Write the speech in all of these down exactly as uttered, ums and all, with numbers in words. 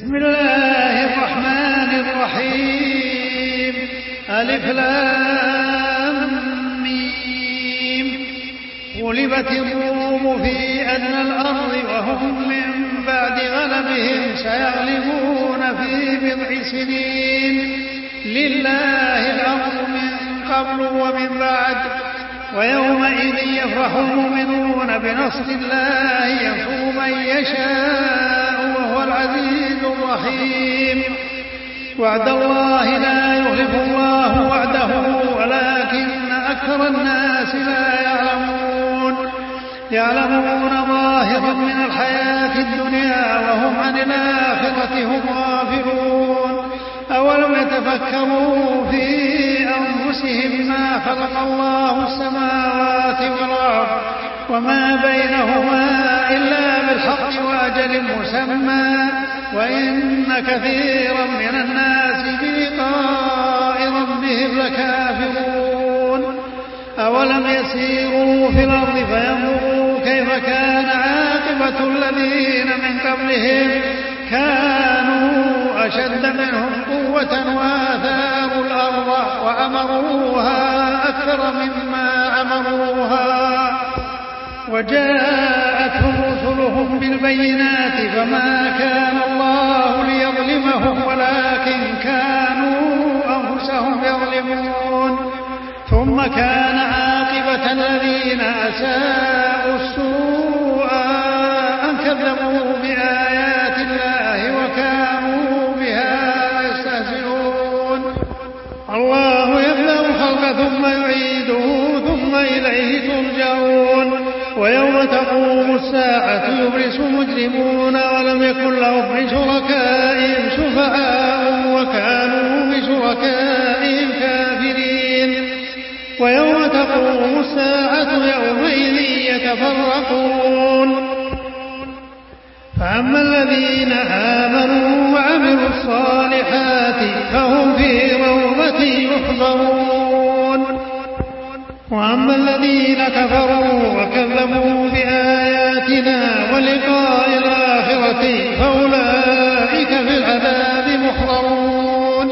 بسم الله الرحمن الرحيم. ألف لام ميم. غلبت الروم في أدنى الأرض وهم من بعد غلبهم سيغلبون في بضع سنين. لله الأمر من قبل ومن بعد. ويومئذ يفرح المؤمنون بنصر الله ينصر من يشاء وهو العزيز الرحيم. وعد الله لا يخلف الله وعده ولكن أكثر الناس لا يعلمون. يعلمون ظاهرا من الحياة الدنيا وهم عن الآخرة هم غافلون. أولم يتفكروا في أنفسهم ما خلق الله السماوات والأرض وما بينهما إلا بالحق وأجل مسمى وإن كثيرا من الناس بلقاء ربهم لكافرون. أولم يسيروا في الأرض فينظروا كيف كان عاقبة الذين من قبلهم كانوا أشد منهم قوة وآثاروا الأرض وعمروها أكثر مما عمروها وجاءتهم رسلهم بالبينات فما كان الله ليظلمهم ولكن كانوا أنفسهم يظلمون. ثم كان عاقبة الذين أساءوا السوء أن كذبوا بآيات الله وكانوا بها يستهزئون. الله يبدأ الخلق ثم يعيده ثم إليه ترجعون. ويوم تقوم الساعة يبرس مجرمون ولم يكن لهم من شركائهم شفعاء وكانوا بشركائهم كافرين. ويوم تقوم الساعة يومئذ يتفرقون. فأما الذين آمنوا وعملوا الصالحات فهم في روضة يحضرون. وأما الذين كفروا وكذبوا بآياتنا ولقاء الآخرة فأولئك في العذاب محضرون.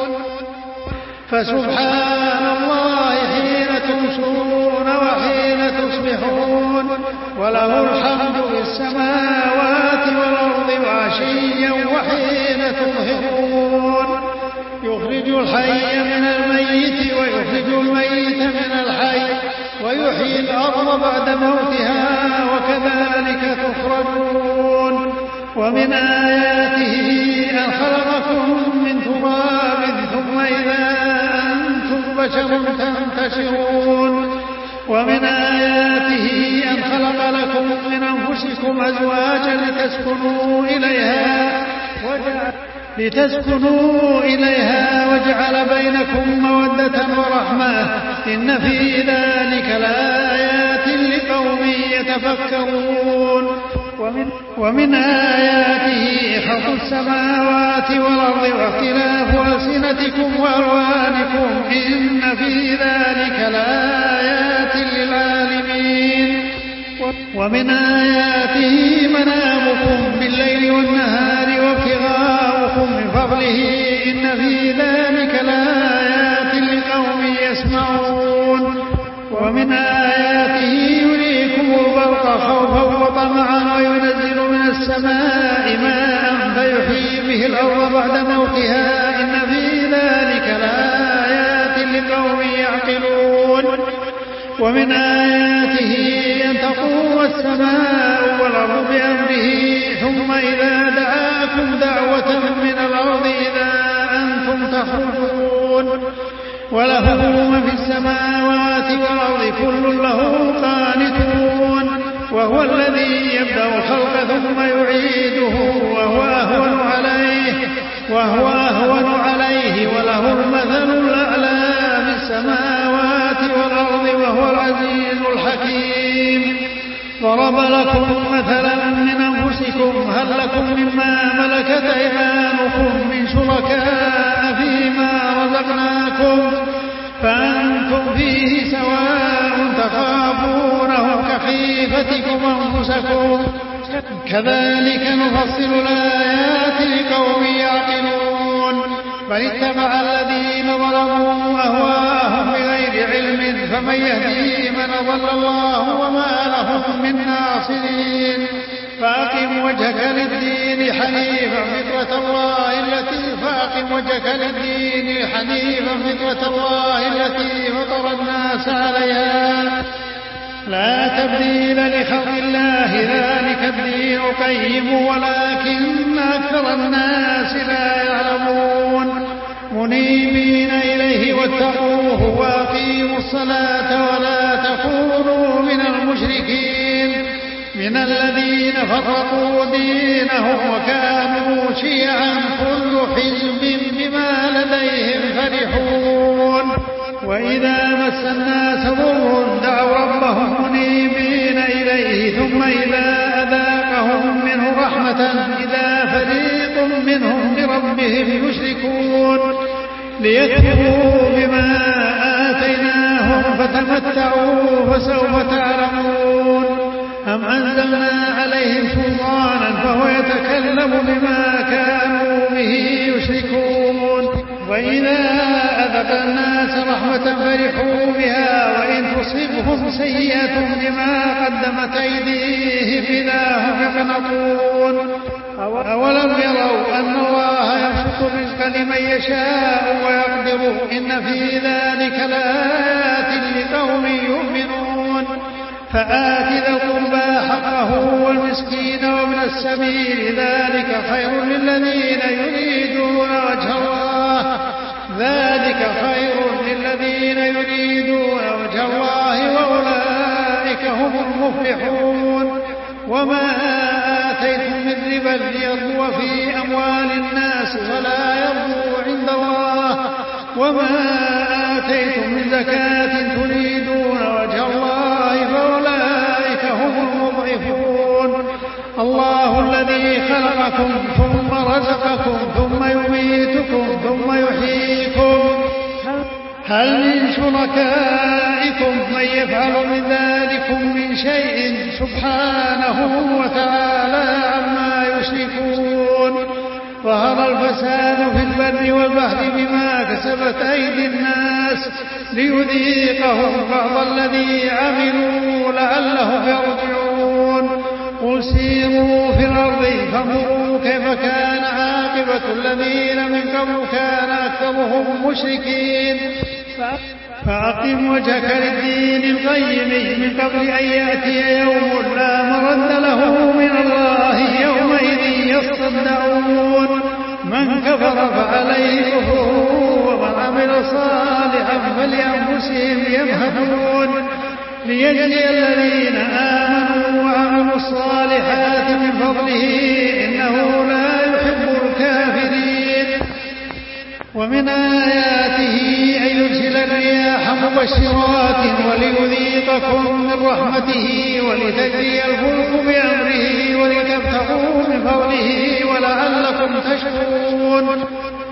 فسبحان الله حين تمسون وحين تصبحون وله الحمد في السماوات والأرض وعشيا وحين تظهرون. يخرج الحي من الميت ويخرج الميت من الحي ويحيي الأرض بعد موتها وكذلك تخرجون. ومن آياته أن خلقكم من تراب ثم إذا أنتم بشر تنتشرون. ومن آياته أن خلق لكم من أنفسكم أزواجا لتسكنوا إليها وجعل لتسكنوا إليها وجعل بينكم مودة ورحمة إن في ذلك لآيات لقوم يتفكرون. ومن, ومن آياته خلق السماوات والأرض واختلاف ألسنتكم وألوانكم إن في ذلك لآيات للعالمين. ومن آياته منامكم بالليل والنهار وابتغاؤكم من فضله إن في ذلك لآيات لقوم يسمعون. ومن آياته يريكم البرق خوفا وطمعا وينزل من السماء ماء فيحيي به الأرض بعد موتها إن في ذلك لآيات لقوم يعقلون. ومن آياته أن تقوم السماء والأرض بأمره ثم إذا دعاكم دعوة من الأرض إذا أنتم تخرجون. وله من في السماوات والأرض كل له قانتون. وهو الذي يبدأ الخلق ثم يعيده وهو أهون عليه وهو أهون عليه وله المثل الأعلى في السماوات والأرض وهو العزيز الحكيم. ضرب لكم مثلا من أنفسكم هل لكم مما ملكت أيمانكم من شركاء فيما رزقناكم فأنتم فيه سواء تخافونهم كخيفتكم أنفسكم كذلك نفصل الآيات لقوم يعلمون. بل اتبع الذين ظلموا أهواءهم بغير علم فمن يهدي من أضل الله وما لهم من ناصرين فأقم وجهك للدين حنيفا فطرة الله التي فأقم وجهك للدين حنيفا فطرة الله التي فطر الناس عليها لا تبديل لخلق الله ذلك الدين القيم ولكن أكثر الناس لا يعلمون منيبين إليه واتقوه وأقيموا الصلاة ولا تكونوا من المشركين من الذين فرقوا دينهم وكانوا شيعا كل حزب بما لديهم فرحون وإذا مس الناس ضر دعوا ربهم منيبين إليه ثم إذا أذاقهم منه رحمة إذا فريق منهم بربهم يشركون ليكفروا بما آتيناهم فتمتعوا فسوف تعلمون أم أنزلنا عليهم سلطانا فهو يتكلم بما كانوا به يشركون وإذا أذق الناس رحمة فرحوا بها وإن تصبهم سيئة بما قدمت أيديهم إذا هم يقنطون أولم يروا أن الله يبسط الرزق لمن يشاء ويقدر إن في ذلك لآيات لقوم يؤمنون فآت ذا القربى حقه والمسكين وابن السبيل ذلك خير للذين يريدون وجه الله ذلك خير للذين يريدون وجه الله وأولئك هم المفلحون وما آتيتم من ربا ليربو في أموال الناس ولا يربو عند الله وما آتيتم من زكاة تريدون وجه الله فأولئك هم المضعفون الله الذي خلقكم ثم رزقكم ثم يميتكم ثم يحييكم هل من شركائكم من يفعل من ذلكم من شيء سبحانه وتعالى عما يشركون ظهر الفساد في البر والبحر بما كسبت أيدي الناس ليذيقهم بعض الذي عملوا لعلهم يرجعون قل سيروا في الأرض فانظروا كيف كان عاقبة الذين من قبل كان أكثرهم مشركين فأقم وجهك للدين القيم من قبل أن يأتي يوم لا مرد له من الله يومئذ يصدعون من كفر فعليه كفره ومن عمل صالحا فلأنفسهم يمهدون ليجزي الذين آمنوا وعملوا الصالحات من فضله إنه لا يحب الكافرين ومن آياته أن يرسل الرياح مبشرات وليذيقكم من رحمته ولتجري الفلك بأمره ولتبتغوا من فضله ولعلكم تشكرون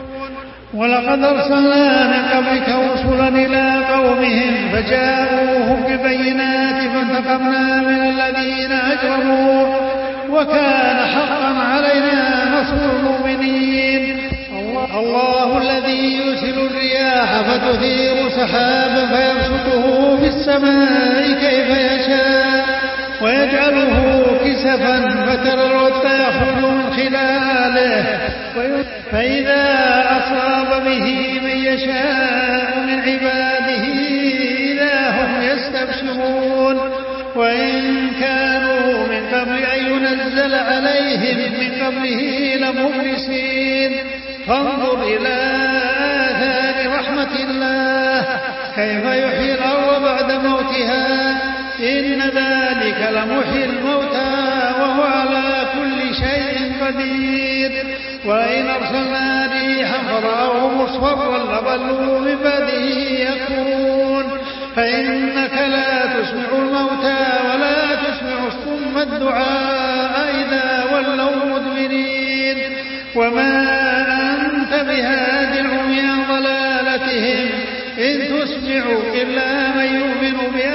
ولقد أرسلنا من قبلك رسلا إلى قومهم فجاءوهم بالبينات فانتقمنا من الذين أجرموا وكان حقا علينا نصر المؤمنين الله الذي يرسل الرياح فتثير سحابا فيبسطه في السماء كيف يشاء ويجعله كسفا فترى الودق يخرج من خلاله فإذا أصاب به من يشاء من عباده إذا هم يستبشرون وإن كانوا من قبل أن ينزل عليهم من قبله لمبلسين فانظر إلى آثار رحمة الله كيف يحيي الأرض بعد موتها إن ذلك لمحيي الموتى وهو على كل شيء قدير وإن أرسلنا ريحا فرأوه مصفرا لظلوا من بعده يكفرون فإنك لا تسمع الموتى ولا تسمع الصم الدعاء إذا ولوا مدبرين وما أنت بهاد العمي عن ضلالتهم إن تسمع إلا من يؤمن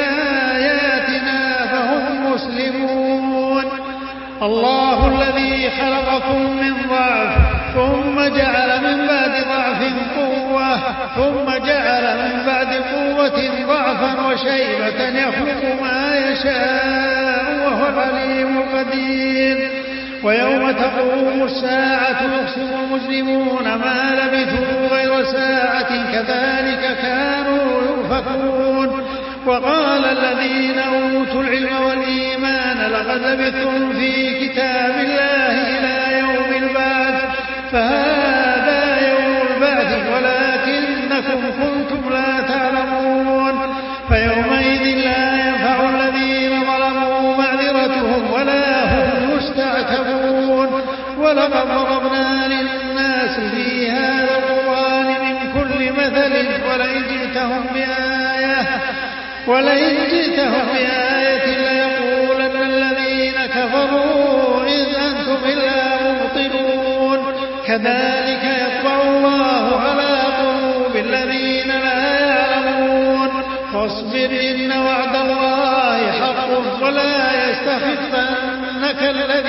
بآياتنا فهم مسلمون الله الذي خلقكم من ضعف ثم جعل من بعد ضعف ثم جعل من بعد قوة ضعفا وشيبة يخلق ما يشاء وهو العليم القدير. ويوم تقوم الساعة يقسم المجرمون ما لبثوا غير ساعة كذلك كانوا يؤفكون. وقال الذين أوتوا العلم والإيمان لقد لبثتم في كتاب الله إلى يوم البعث فهذا يوم البعث ولكنكم كنتم لا تعلمون. فيومئذ لا ينفع الذين ظلموا معذرتهم ولا هم يستعتبون. ولقد ضربنا للناس في هذا القرآن من كل مثل ولئن جئتهم بآية ولئن جئتهم بآية ليقولن الذين كفروا إذ أنتم إلا مبطلون. كذلك يطبع الله على قلوب الذين لا يعلمون. فاصبر إن وعد الله حق ولا يستخفنك الذين